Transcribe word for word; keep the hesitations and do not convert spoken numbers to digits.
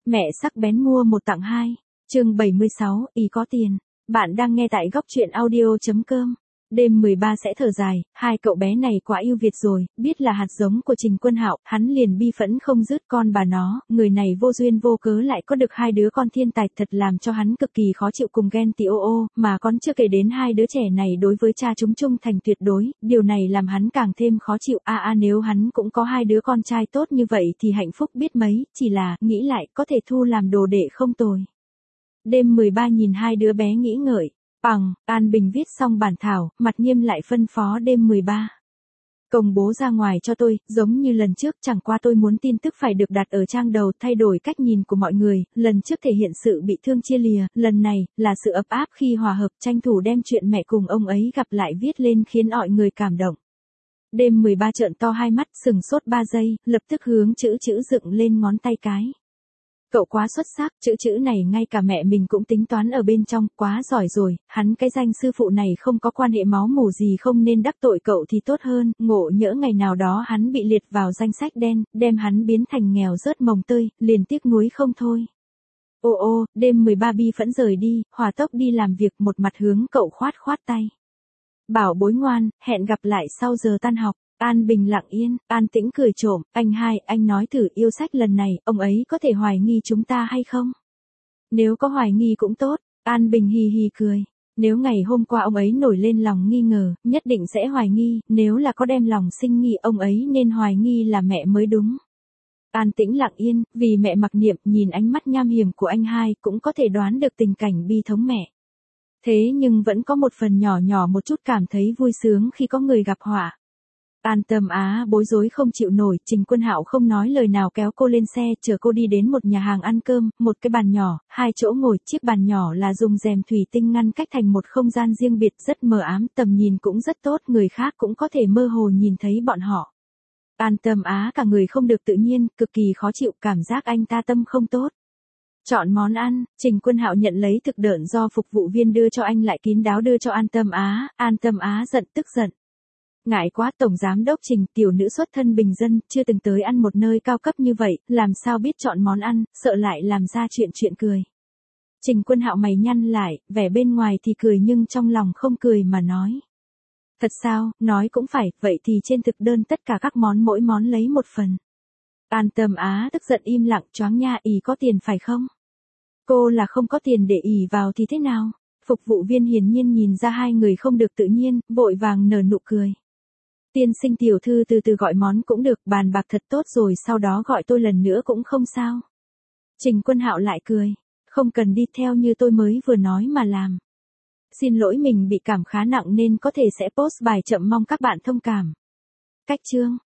Mẹ sắc bén mua một tặng hai. Chương bảy mươi sáu, ý có tiền. Bạn đang nghe tại góc truyện audio chấm com. Đêm mười ba sẽ thở dài, hai cậu bé này quá yêu Việt rồi, biết là hạt giống của Trình Quân Hạo, hắn liền bi phẫn không dứt con bà nó, người này vô duyên vô cớ lại có được hai đứa con thiên tài thật làm cho hắn cực kỳ khó chịu cùng ghen tị ô ô, mà còn chưa kể đến hai đứa trẻ này đối với cha chúng trung thành tuyệt đối, điều này làm hắn càng thêm khó chịu. A a nếu hắn cũng có hai đứa con trai tốt như vậy thì hạnh phúc biết mấy, chỉ là, nghĩ lại, có thể thu làm đồ đệ không tồi. Đêm mười ba nhìn hai đứa bé nghĩ ngợi. Bằng, An Bình viết xong bản thảo, mặt nghiêm lại phân phó đêm mười ba. Công bố ra ngoài cho tôi, giống như lần trước, chẳng qua tôi muốn tin tức phải được đặt ở trang đầu, thay đổi cách nhìn của mọi người, lần trước thể hiện sự bị thương chia lìa, lần này, là sự ấp áp khi hòa hợp, tranh thủ đem chuyện mẹ cùng ông ấy gặp lại viết lên khiến mọi người cảm động. Đêm mười ba trợn to hai mắt, sừng sốt ba giây, lập tức hướng chữ chữ dựng lên ngón tay cái. Cậu quá xuất sắc, chữ chữ này ngay cả mẹ mình cũng tính toán ở bên trong, quá giỏi rồi, hắn cái danh sư phụ này không có quan hệ máu mủ gì không nên đắc tội cậu thì tốt hơn, ngộ nhỡ ngày nào đó hắn bị liệt vào danh sách đen, đem hắn biến thành nghèo rớt mồng tơi, liền tiếc nuối không thôi. Ô ô, đêm mười ba bi phẫn rời đi, hỏa tốc đi làm việc một mặt hướng cậu khoát khoát tay. Bảo bối ngoan, hẹn gặp lại sau giờ tan học. An Bình lặng yên, an tĩnh cười trộm, anh hai, anh nói thử yêu sách lần này, ông ấy có thể hoài nghi chúng ta hay không? Nếu có hoài nghi cũng tốt, An Bình hì hì cười. Nếu ngày hôm qua ông ấy nổi lên lòng nghi ngờ, nhất định sẽ hoài nghi, nếu là có đem lòng sinh nghi ông ấy nên hoài nghi là mẹ mới đúng. An tĩnh lặng yên, vì mẹ mặc niệm nhìn ánh mắt nham hiểm của anh hai cũng có thể đoán được tình cảnh bi thống mẹ. Thế nhưng vẫn có một phần nhỏ nhỏ một chút cảm thấy vui sướng khi có người gặp họa. An Tâm Á bối rối không chịu nổi, Trình Quân Hạo không nói lời nào kéo cô lên xe, chở cô đi đến một nhà hàng ăn cơm, một cái bàn nhỏ, hai chỗ ngồi, chiếc bàn nhỏ là dùng rèm thủy tinh ngăn cách thành một không gian riêng biệt rất mờ ám, tầm nhìn cũng rất tốt, người khác cũng có thể mơ hồ nhìn thấy bọn họ. An Tâm Á cả người không được tự nhiên, cực kỳ khó chịu, cảm giác anh ta tâm không tốt. Chọn món ăn, Trình Quân Hạo nhận lấy thực đơn do phục vụ viên đưa cho anh lại kín đáo đưa cho An Tâm Á, An Tâm Á giận tức giận. Ngại quá, tổng giám đốc Trình, tiểu nữ xuất thân bình dân, chưa từng tới ăn một nơi cao cấp như vậy, làm sao biết chọn món ăn, sợ lại làm ra chuyện chuyện cười. Trình Quân Hạo mày nhăn lại, vẻ bên ngoài thì cười nhưng trong lòng không cười mà nói. Thật sao, nói cũng phải, vậy thì trên thực đơn tất cả các món mỗi món lấy một phần. An Tâm Á tức giận im lặng, choáng nha, ý có tiền phải không? Cô là không có tiền để ỷ vào thì thế nào? Phục vụ viên hiển nhiên nhìn ra hai người không được tự nhiên, vội vàng nở nụ cười. Tiên sinh tiểu thư từ từ gọi món cũng được, bàn bạc thật tốt rồi sau đó gọi tôi lần nữa cũng không sao. Trình Quân Hạo lại cười, không cần đi theo như tôi mới vừa nói mà làm. Xin lỗi mình bị cảm khá nặng nên có thể sẽ post bài chậm mong các bạn thông cảm. Cách chương